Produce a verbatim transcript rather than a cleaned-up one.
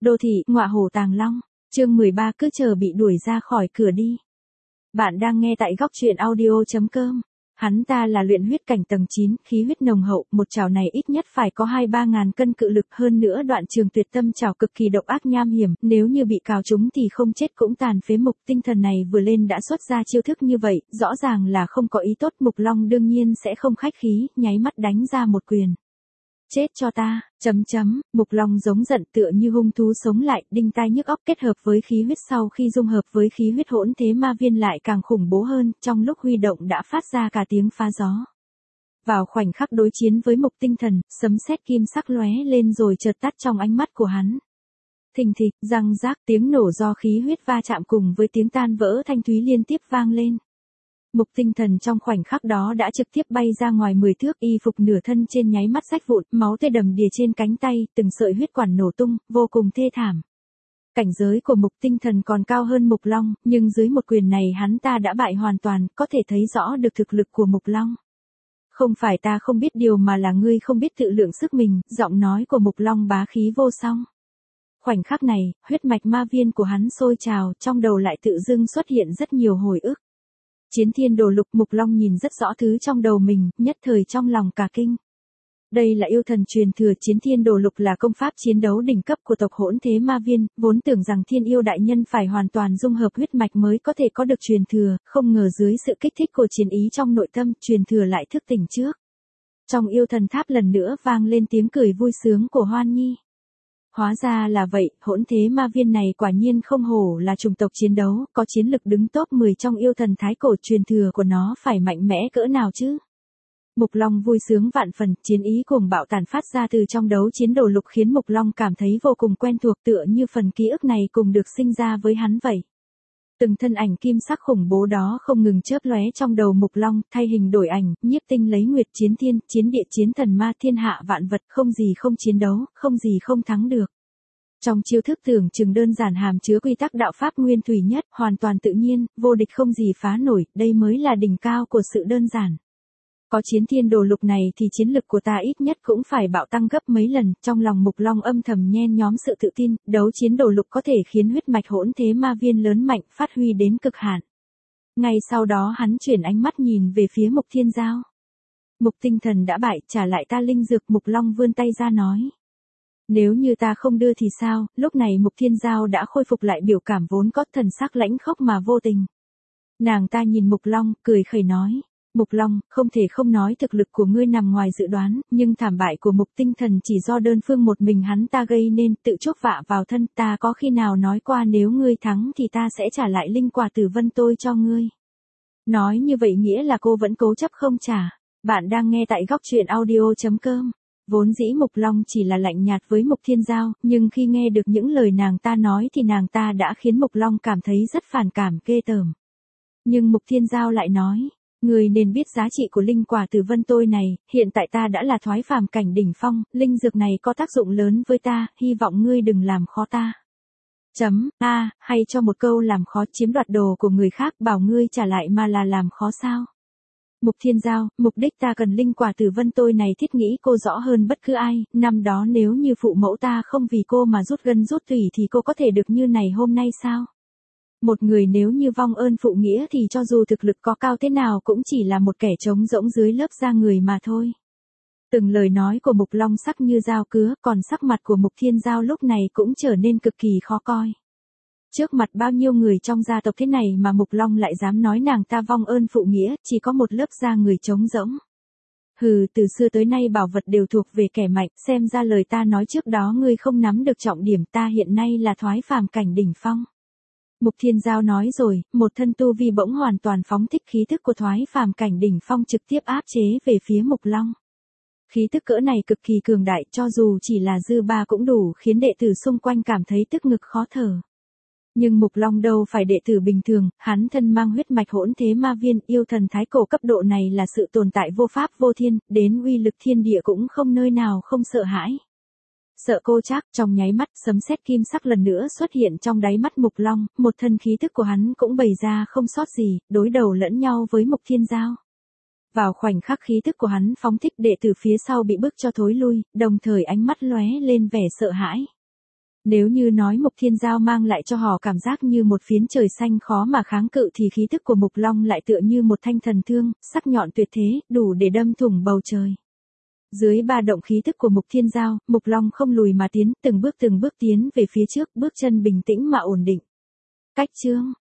Đô thị, ngọa hổ tàng long, chương mười ba cứ chờ bị đuổi ra khỏi cửa đi. Bạn đang nghe tại góc truyện audio chấm com. Hắn ta là luyện huyết cảnh tầng chín, khí huyết nồng hậu, một chảo này ít nhất phải có hai ba ngàn cân cự lực, hơn nữa đoạn trường tuyệt tâm chảo cực kỳ độc ác nham hiểm, nếu như bị cào trúng thì không chết cũng tàn phế. Mục Tinh Thần này vừa lên đã xuất ra chiêu thức như vậy, rõ ràng là không có ý tốt. Mục Long đương nhiên sẽ không khách khí, nháy mắt đánh ra một quyền. Chết cho ta, chấm chấm, Mục Long giống giận tựa như hung thú sống lại, đinh tai nhức óc, kết hợp với khí huyết sau khi dung hợp với khí huyết hỗn thế ma viên lại càng khủng bố hơn, trong lúc huy động đã phát ra cả tiếng phá gió. Vào khoảnh khắc đối chiến với Mục Tinh Thần, sấm sét kim sắc lóe lên rồi chợt tắt trong ánh mắt của hắn. Thình thịch, răng rác, tiếng nổ do khí huyết va chạm cùng với tiếng tan vỡ thanh thúy liên tiếp vang lên. Mục Tinh Thần trong khoảnh khắc đó đã trực tiếp bay ra ngoài mười thước, y phục nửa thân trên nháy mắt rách vụn, máu tươi đầm đìa trên cánh tay, từng sợi huyết quản nổ tung, vô cùng thê thảm. Cảnh giới của Mục Tinh Thần còn cao hơn Mục Long, nhưng dưới một quyền này hắn ta đã bại hoàn toàn, có thể thấy rõ được thực lực của Mục Long. Không phải ta không biết điều mà là ngươi không biết tự lượng sức mình, giọng nói của Mục Long bá khí vô song. Khoảnh khắc này, huyết mạch ma viên của hắn sôi trào, trong đầu lại tự dưng xuất hiện rất nhiều hồi ức. Chiến thiên đồ lục. Mục Long nhìn rất rõ thứ trong đầu mình, nhất thời trong lòng cả kinh. Đây là yêu thần truyền thừa. Chiến thiên đồ lục là công pháp chiến đấu đỉnh cấp của tộc hỗn thế ma viên, vốn tưởng rằng thiên yêu đại nhân phải hoàn toàn dung hợp huyết mạch mới có thể có được truyền thừa, không ngờ dưới sự kích thích của chiến ý trong nội tâm, truyền thừa lại thức tỉnh trước. Trong yêu thần tháp lần nữa vang lên tiếng cười vui sướng của Hoan Nhi. Hóa ra là vậy, hỗn thế ma viên này quả nhiên không hổ là chủng tộc chiến đấu, có chiến lực đứng top mười trong yêu thần thái cổ, truyền thừa của nó phải mạnh mẽ cỡ nào chứ. Mục Long vui sướng vạn phần, chiến ý cuồng bạo tàn phát ra từ trong đấu chiến đồ lục khiến Mục Long cảm thấy vô cùng quen thuộc, tựa như phần ký ức này cùng được sinh ra với hắn vậy. Từng thân ảnh kim sắc khủng bố đó không ngừng chớp lóe trong đầu Mục Long, thay hình đổi ảnh, nhiếp tinh lấy nguyệt, chiến thiên, chiến địa, chiến thần ma, thiên hạ vạn vật, không gì không chiến đấu, không gì không thắng được. Trong chiêu thức tưởng chừng đơn giản hàm chứa quy tắc đạo pháp nguyên thủy nhất, hoàn toàn tự nhiên, vô địch không gì phá nổi, đây mới là đỉnh cao của sự đơn giản. Có chiến thiên đồ lục này thì chiến lực của ta ít nhất cũng phải bạo tăng gấp mấy lần, trong lòng Mục Long âm thầm nhen nhóm sự tự tin, đấu chiến đồ lục có thể khiến huyết mạch hỗn thế ma viên lớn mạnh, phát huy đến cực hạn. Ngay sau đó hắn chuyển ánh mắt nhìn về phía Mục Thiên Giao. Mục Tinh Thần đã bại, trả lại ta linh dược. Mục Long vươn tay ra nói. Nếu như ta không đưa thì sao? Lúc này Mục Thiên Giao đã khôi phục lại biểu cảm vốn có, thần sắc lãnh khốc mà vô tình. Nàng ta nhìn Mục Long, cười khẩy nói. Mục Long, không thể không nói thực lực của ngươi nằm ngoài dự đoán, nhưng thảm bại của Mục Tinh Thần chỉ do đơn phương một mình hắn ta gây nên, tự chuốc vạ vào thân. Ta có khi nào nói qua nếu ngươi thắng thì ta sẽ trả lại linh quả tử vân tôi cho ngươi. Nói như vậy nghĩa là cô vẫn cố chấp không trả. Bạn đang nghe tại góc truyện audio chấm com. Vốn dĩ Mục Long chỉ là lạnh nhạt với Mục Thiên Giao, nhưng khi nghe được những lời nàng ta nói thì nàng ta đã khiến Mục Long cảm thấy rất phản cảm, ghê tởm. Nhưng Mục Thiên Giao lại nói. Người nên biết giá trị của linh quả tử vân tôi này, hiện tại ta đã là thoái phàm cảnh đỉnh phong, linh dược này có tác dụng lớn với ta, hy vọng ngươi đừng làm khó ta. Chấm, a, à, hay cho một câu làm khó, chiếm đoạt đồ của người khác bảo ngươi trả lại mà là làm khó sao? Mục Thiên Giao, mục đích ta cần linh quả tử vân tôi này thiết nghĩ cô rõ hơn bất cứ ai, năm đó nếu như phụ mẫu ta không vì cô mà rút gân rút tủy thì cô có thể được như này hôm nay sao? Một người nếu như vong ơn phụ nghĩa thì cho dù thực lực có cao thế nào cũng chỉ là một kẻ trống rỗng dưới lớp da người mà thôi. Từng lời nói của Mục Long sắc như dao cứa, còn sắc mặt của Mục Thiên Giao lúc này cũng trở nên cực kỳ khó coi. Trước mặt bao nhiêu người trong gia tộc thế này mà Mục Long lại dám nói nàng ta vong ơn phụ nghĩa, chỉ có một lớp da người trống rỗng. Hừ, từ xưa tới nay bảo vật đều thuộc về kẻ mạnh, xem ra lời ta nói trước đó ngươi không nắm được trọng điểm, ta hiện nay là thoái phàm cảnh đỉnh phong. Mục Thiên Giao nói rồi, một thân tu vi bỗng hoàn toàn phóng thích khí thức của thoái phàm cảnh đỉnh phong trực tiếp áp chế về phía Mục Long. Khí tức cỡ này cực kỳ cường đại, cho dù chỉ là dư ba cũng đủ khiến đệ tử xung quanh cảm thấy tức ngực khó thở. Nhưng Mục Long đâu phải đệ tử bình thường, hắn thân mang huyết mạch hỗn thế ma viên, yêu thần thái cổ cấp độ này là sự tồn tại vô pháp vô thiên, đến uy lực thiên địa cũng không nơi nào không sợ hãi. Sợ cô chắc, trong nháy mắt, sấm sét kim sắc lần nữa xuất hiện trong đáy mắt Mục Long, một thân khí thức của hắn cũng bày ra không sót gì, đối đầu lẫn nhau với Mục Thiên Giao. Vào khoảnh khắc khí thức của hắn phóng thích, đệ tử phía sau bị bức cho thối lui, đồng thời ánh mắt lóe lên vẻ sợ hãi. Nếu như nói Mục Thiên Giao mang lại cho họ cảm giác như một phiến trời xanh khó mà kháng cự thì khí tức của Mục Long lại tựa như một thanh thần thương, sắc nhọn tuyệt thế, đủ để đâm thủng bầu trời. Dưới ba động khí tức của Mục Thiên Giao, Mục Long không lùi mà tiến, từng bước từng bước tiến về phía trước, bước chân bình tĩnh mà ổn định. Cách chương